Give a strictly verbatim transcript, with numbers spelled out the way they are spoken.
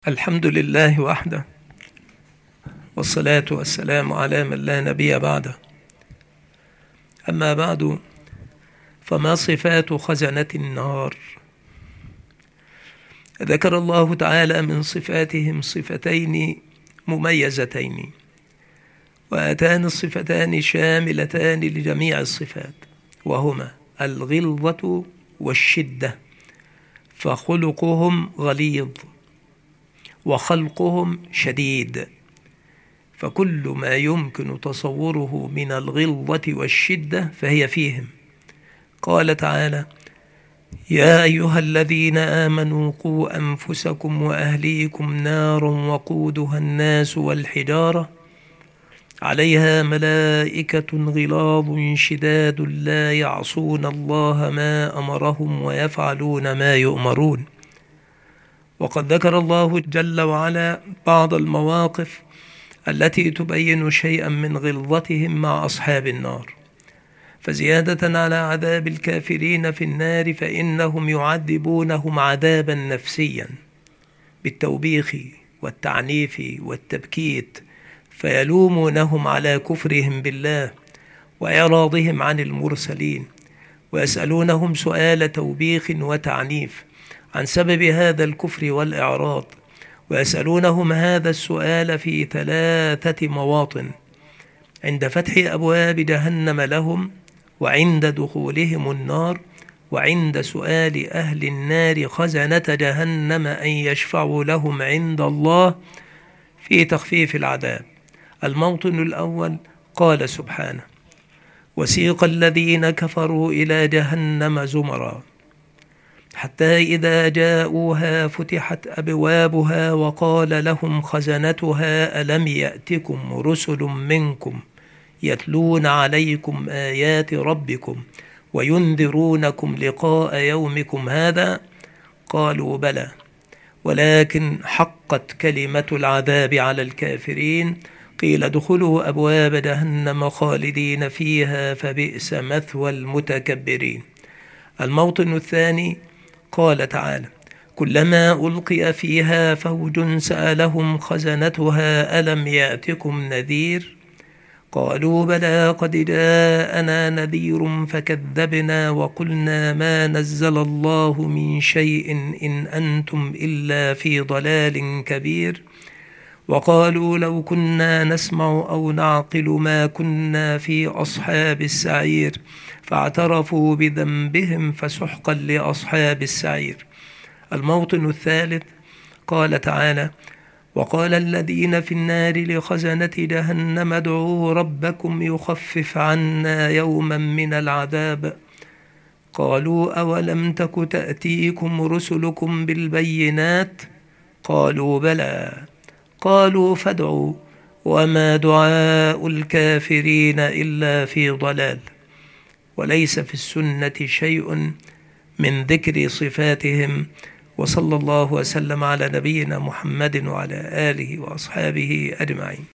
الحمد لله وحده، والصلاة والسلام على من لا نبي بعده. أما بعد، فما صفات خزنة النار؟ ذكر الله تعالى من صفاتهم صفتين مميزتين، وهاتان الصفتان شاملتان لجميع الصفات، وهما الغلظة والشدة، فخلقهم غليظ وخلقهم شديد، فكل ما يمكن تصوره من الغلظة والشدة فهي فيهم. قال تعالى: يا أيها الذين آمنوا قوا أنفسكم وأهليكم نارا وقودها الناس والحجارة عليها ملائكة غلاظ شداد لا يعصون الله ما أمرهم ويفعلون ما يؤمرون. وقد ذكر الله جل وعلا بعض المواقف التي تبين شيئا من غلظتهم مع أصحاب النار، فزيادة على عذاب الكافرين في النار فإنهم يعذبونهم عذابا نفسيا بالتوبيخ والتعنيف والتبكيت، فيلومونهم على كفرهم بالله وإعراضهم عن المرسلين، ويسألونهم سؤال توبيخ وتعنيف عن سبب هذا الكفر والإعراض، ويسألونهم هذا السؤال في ثلاثة مواطن: عند فتح أبواب جهنم لهم، وعند دخولهم النار، وعند سؤال أهل النار خزنة جهنم أن يشفعوا لهم عند الله في تخفيف العذاب. الموطن الأول قال سبحانه: وسيق الذين كفروا إلى جهنم زمرا حتى إذا جاءوها فتحت أبوابها وقال لهم خزنتها ألم يأتكم رسل منكم يتلون عليكم آيات ربكم وينذرونكم لقاء يومكم هذا؟ قالوا بلى، ولكن حقت كلمة العذاب على الكافرين، قيل ادخلوا أبواب جهنم خالدين فيها فبئس مثوى المتكبرين. الموطن الثاني قال تعالى: كلما ألقي فيها فوج سألهم خزنتها ألم يأتكم نذير؟ قالوا بلى قد جاءنا نذير فكذبنا وقلنا ما نزل الله من شيء إن أنتم إلا في ضلال كبير. وقالوا لو كنا نسمع أو نعقل ما كنا في أصحاب السعير، فاعترفوا بذنبهم فسحقا لأصحاب السعير. الموطن الثالث قال تعالى: وقال الذين في النار لخزنة جهنم ادعوا ربكم يخفف عنا يوما من العذاب. قالوا أولم تك تأتيكم رسلكم بالبينات؟ قالوا بلى. قالوا فادعوا وما دعاء الكافرين إلا في ضلال. وليس في السنة شيء من ذكر صفاتهم. وصلى الله وسلم على نبينا محمد وعلى آله وأصحابه أجمعين.